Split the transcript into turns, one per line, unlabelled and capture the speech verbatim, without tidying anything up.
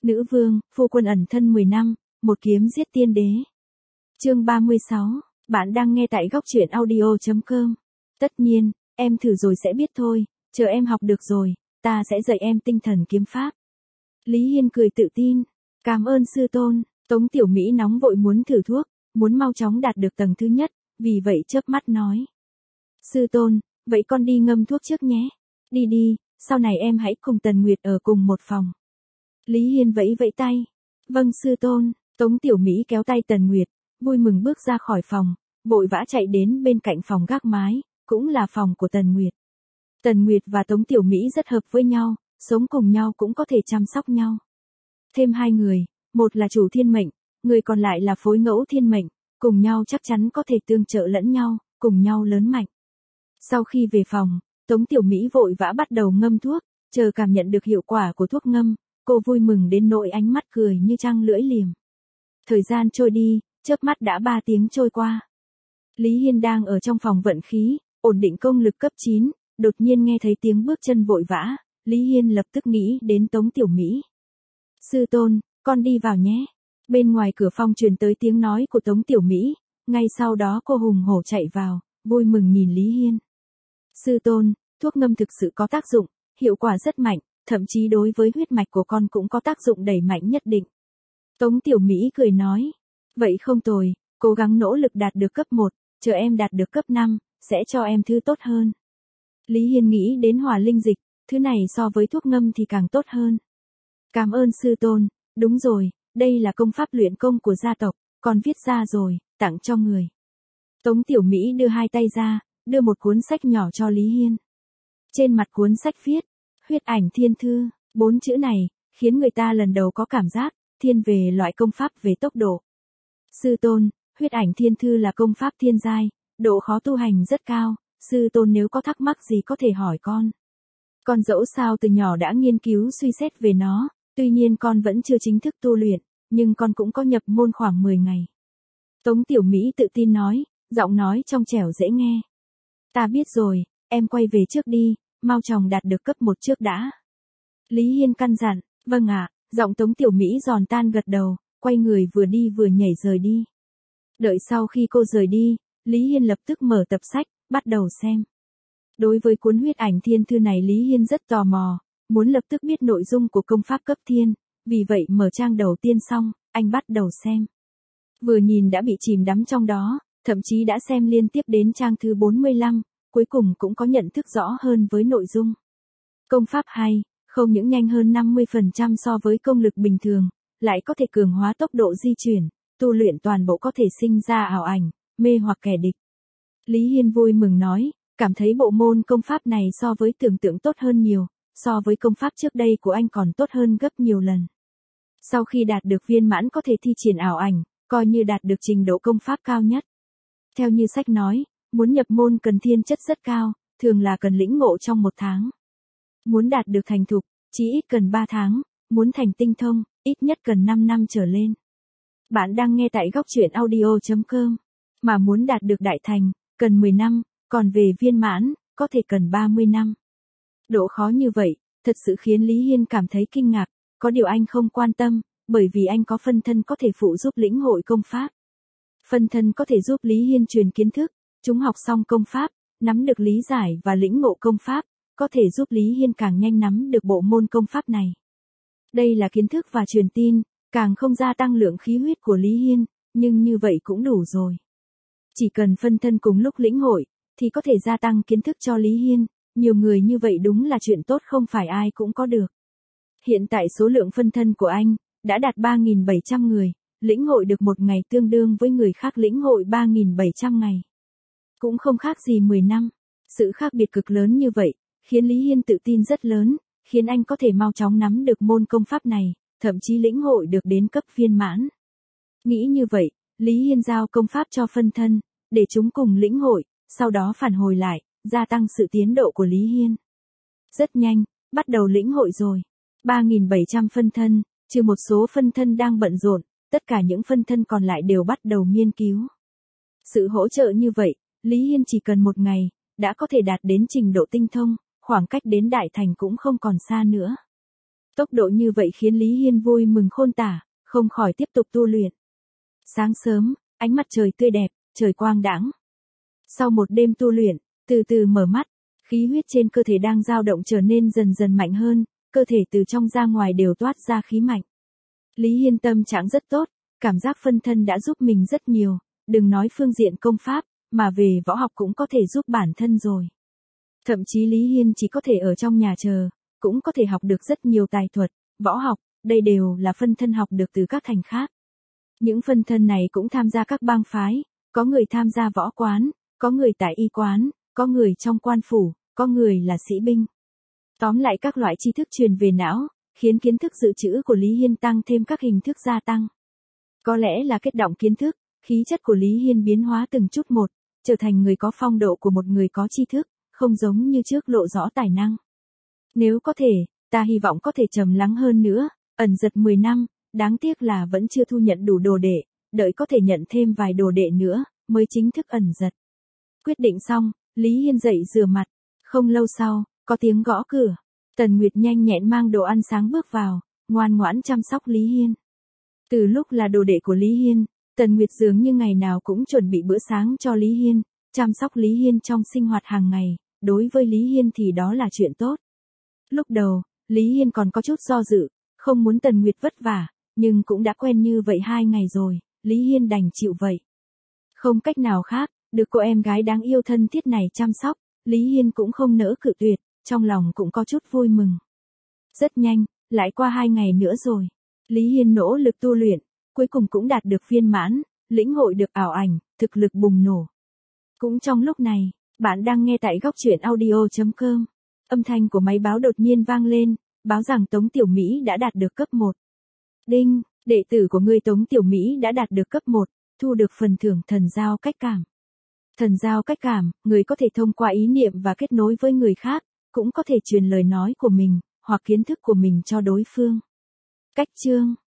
Nữ vương, phu quân ẩn thân mười năm, một kiếm giết tiên đế. Chương ba mươi sáu, bạn đang nghe tại góc truyện audio chấm com. Tất nhiên, em thử rồi sẽ biết thôi, chờ em học được rồi, ta sẽ dạy em tinh thần kiếm pháp. Lý Hiên cười tự tin, cảm ơn sư tôn. Tống Tiểu Mỹ nóng vội muốn thử thuốc, muốn mau chóng đạt được tầng thứ nhất, vì vậy chớp mắt nói. Sư tôn, vậy con đi ngâm thuốc trước nhé. Đi đi, sau này em hãy cùng Tần Nguyệt ở cùng một phòng. Lý Hiên vẫy vẫy tay. Vâng sư tôn. Tống Tiểu Mỹ kéo tay Tần Nguyệt, vui mừng bước ra khỏi phòng, vội vã chạy đến bên cạnh phòng gác mái, cũng là phòng của Tần Nguyệt. Tần Nguyệt và Tống Tiểu Mỹ rất hợp với nhau, sống cùng nhau cũng có thể chăm sóc nhau. Thêm hai người, một là chủ thiên mệnh, người còn lại là phối ngẫu thiên mệnh, cùng nhau chắc chắn có thể tương trợ lẫn nhau, cùng nhau lớn mạnh. Sau khi về phòng, Tống Tiểu Mỹ vội vã bắt đầu ngâm thuốc, chờ cảm nhận được hiệu quả của thuốc ngâm, cô vui mừng đến nỗi ánh mắt cười như trăng lưỡi liềm. Thời gian trôi đi, chớp mắt đã ba tiếng trôi qua. Lý Hiên đang ở trong phòng vận khí, ổn định công lực cấp chín, đột nhiên nghe thấy tiếng bước chân vội vã, Lý Hiên lập tức nghĩ đến Tống Tiểu Mỹ. Sư tôn, con đi vào nhé. Bên ngoài cửa phòng truyền tới tiếng nói của Tống Tiểu Mỹ, ngay sau đó cô hùng hổ chạy vào, vui mừng nhìn Lý Hiên. Sư tôn, thuốc ngâm thực sự có tác dụng, hiệu quả rất mạnh, thậm chí đối với huyết mạch của con cũng có tác dụng đẩy mạnh nhất định. Tống Tiểu Mỹ cười nói, vậy không tồi, cố gắng nỗ lực đạt được cấp một, chờ em đạt được cấp năm, sẽ cho em thứ tốt hơn. Lý Hiên nghĩ đến hỏa linh dịch, thứ này so với thuốc ngâm thì càng tốt hơn. Cảm ơn sư tôn, đúng rồi, đây là công pháp luyện công của gia tộc, con viết ra rồi, tặng cho người. Tống Tiểu Mỹ đưa hai tay ra, đưa một cuốn sách nhỏ cho Lý Hiên. Trên mặt cuốn sách viết, huyết ảnh thiên thư, bốn chữ này, khiến người ta lần đầu có cảm giác, thiên về loại công pháp về tốc độ. Sư tôn, huyết ảnh thiên thư là công pháp thiên giai, độ khó tu hành rất cao, sư tôn nếu có thắc mắc gì có thể hỏi con. Con dẫu sao từ nhỏ đã nghiên cứu suy xét về nó, tuy nhiên con vẫn chưa chính thức tu luyện, nhưng con cũng có nhập môn khoảng mười ngày. Tống Tiểu Mỹ tự tin nói, giọng nói trong trẻo dễ nghe. Ta biết rồi, em quay về trước đi, mau chóng đạt được cấp một trước đã. Lý Hiên căn dặn, vâng ạ, giọng Tống Tiểu Mỹ giòn tan gật đầu, quay người vừa đi vừa nhảy rời đi. Đợi sau khi cô rời đi, Lý Hiên lập tức mở tập sách, bắt đầu xem. Đối với cuốn huyết ảnh thiên thư này Lý Hiên rất tò mò, muốn lập tức biết nội dung của công pháp cấp thiên, vì vậy mở trang đầu tiên xong, anh bắt đầu xem. Vừa nhìn đã bị chìm đắm trong đó, thậm chí đã xem liên tiếp đến trang thứ bốn mươi lăm, cuối cùng cũng có nhận thức rõ hơn với nội dung. Công pháp hay, không những nhanh hơn năm mươi phần trăm so với công lực bình thường, lại có thể cường hóa tốc độ di chuyển, tu luyện toàn bộ có thể sinh ra ảo ảnh, mê hoặc kẻ địch. Lý Hiên vui mừng nói, cảm thấy bộ môn công pháp này so với tưởng tượng tốt hơn nhiều, so với công pháp trước đây của anh còn tốt hơn gấp nhiều lần. Sau khi đạt được viên mãn có thể thi triển ảo ảnh, coi như đạt được trình độ công pháp cao nhất. Theo như sách nói, muốn nhập môn cần thiên chất rất cao, thường là cần lĩnh ngộ trong một tháng. Muốn đạt được thành thục, chỉ ít cần ba tháng, muốn thành tinh thông, ít nhất cần năm năm trở lên. Bạn đang nghe tại góc truyện audio chấm com, mà muốn đạt được đại thành, cần mười năm, còn về viên mãn, có thể cần ba mươi năm. Độ khó như vậy, thật sự khiến Lý Hiên cảm thấy kinh ngạc, có điều anh không quan tâm, bởi vì anh có phân thân có thể phụ giúp lĩnh hội công pháp. Phân thân có thể giúp Lý Hiên truyền kiến thức, chúng học xong công pháp, nắm được lý giải và lĩnh ngộ công pháp, có thể giúp Lý Hiên càng nhanh nắm được bộ môn công pháp này. Đây là kiến thức và truyền tin, càng không gia tăng lượng khí huyết của Lý Hiên, nhưng như vậy cũng đủ rồi. Chỉ cần phân thân cùng lúc lĩnh hội, thì có thể gia tăng kiến thức cho Lý Hiên, nhiều người như vậy đúng là chuyện tốt không phải ai cũng có được. Hiện tại số lượng phân thân của anh, đã đạt ba nghìn bảy trăm người, lĩnh hội được một ngày tương đương với người khác lĩnh hội ba nghìn bảy trăm ngày. Cũng không khác gì mười năm, sự khác biệt cực lớn như vậy, khiến Lý Hiên tự tin rất lớn, khiến anh có thể mau chóng nắm được môn công pháp này, thậm chí lĩnh hội được đến cấp viên mãn. Nghĩ như vậy, Lý Hiên giao công pháp cho phân thân, để chúng cùng lĩnh hội, sau đó phản hồi lại, gia tăng sự tiến độ của Lý Hiên. Rất nhanh, bắt đầu lĩnh hội rồi. ba nghìn bảy trăm phân thân, trừ một số phân thân đang bận rộn, tất cả những phân thân còn lại đều bắt đầu nghiên cứu. Sự hỗ trợ như vậy, Lý Hiên chỉ cần một ngày, đã có thể đạt đến trình độ tinh thông, khoảng cách đến đại thành cũng không còn xa nữa. Tốc độ như vậy khiến Lý Hiên vui mừng khôn tả, không khỏi tiếp tục tu luyện. Sáng sớm, ánh mặt trời tươi đẹp, trời quang đãng. Sau một đêm tu luyện, từ từ mở mắt, khí huyết trên cơ thể đang dao động trở nên dần dần mạnh hơn, cơ thể từ trong ra ngoài đều toát ra khí mạnh. Lý Hiên tâm trạng rất tốt, cảm giác phân thân đã giúp mình rất nhiều, đừng nói phương diện công pháp, mà về võ học cũng có thể giúp bản thân rồi. Thậm chí Lý Hiên chỉ có thể ở trong nhà chờ, cũng có thể học được rất nhiều tài thuật, võ học, đây đều là phân thân học được từ các thành khác. Những phân thân này cũng tham gia các bang phái, có người tham gia võ quán, có người tại y quán, có người trong quan phủ, có người là sĩ binh. Tóm lại các loại tri thức truyền về não, khiến kiến thức dự trữ của Lý Hiên tăng thêm các hình thức gia tăng. Có lẽ là kết động kiến thức, khí chất của Lý Hiên biến hóa từng chút một, trở thành người có phong độ của một người có tri thức, không giống như trước lộ rõ tài năng. Nếu có thể, ta hy vọng có thể trầm lắng hơn nữa, ẩn giật mười năm, đáng tiếc là vẫn chưa thu nhận đủ đồ đệ, đợi có thể nhận thêm vài đồ đệ nữa, mới chính thức ẩn giật. Quyết định xong, Lý Hiên dậy rửa mặt, không lâu sau, có tiếng gõ cửa. Tần Nguyệt nhanh nhẹn mang đồ ăn sáng bước vào, ngoan ngoãn chăm sóc Lý Hiên. Từ lúc là đồ đệ của Lý Hiên, Tần Nguyệt dường như ngày nào cũng chuẩn bị bữa sáng cho Lý Hiên, chăm sóc Lý Hiên trong sinh hoạt hàng ngày, đối với Lý Hiên thì đó là chuyện tốt. Lúc đầu, Lý Hiên còn có chút do dự, không muốn Tần Nguyệt vất vả, nhưng cũng đã quen như vậy hai ngày rồi, Lý Hiên đành chịu vậy. Không cách nào khác, được cô em gái đáng yêu thân thiết này chăm sóc, Lý Hiên cũng không nỡ cự tuyệt, trong lòng cũng có chút vui mừng. Rất nhanh, lại qua hai ngày nữa rồi. Lý Hiên nỗ lực tu luyện, cuối cùng cũng đạt được viên mãn, lĩnh hội được ảo ảnh, thực lực bùng nổ. Cũng trong lúc này, bạn đang nghe tại góc truyện audio chấm com. Âm thanh của máy báo đột nhiên vang lên, báo rằng Tống Tiểu Mỹ đã đạt được cấp một. Đinh, đệ tử của ngươi Tống Tiểu Mỹ đã đạt được cấp một, thu được phần thưởng thần giao cách cảm. Thần giao cách cảm, người có thể thông qua ý niệm và kết nối với người khác, cũng có thể truyền lời nói của mình, hoặc kiến thức của mình cho đối phương. Cách chương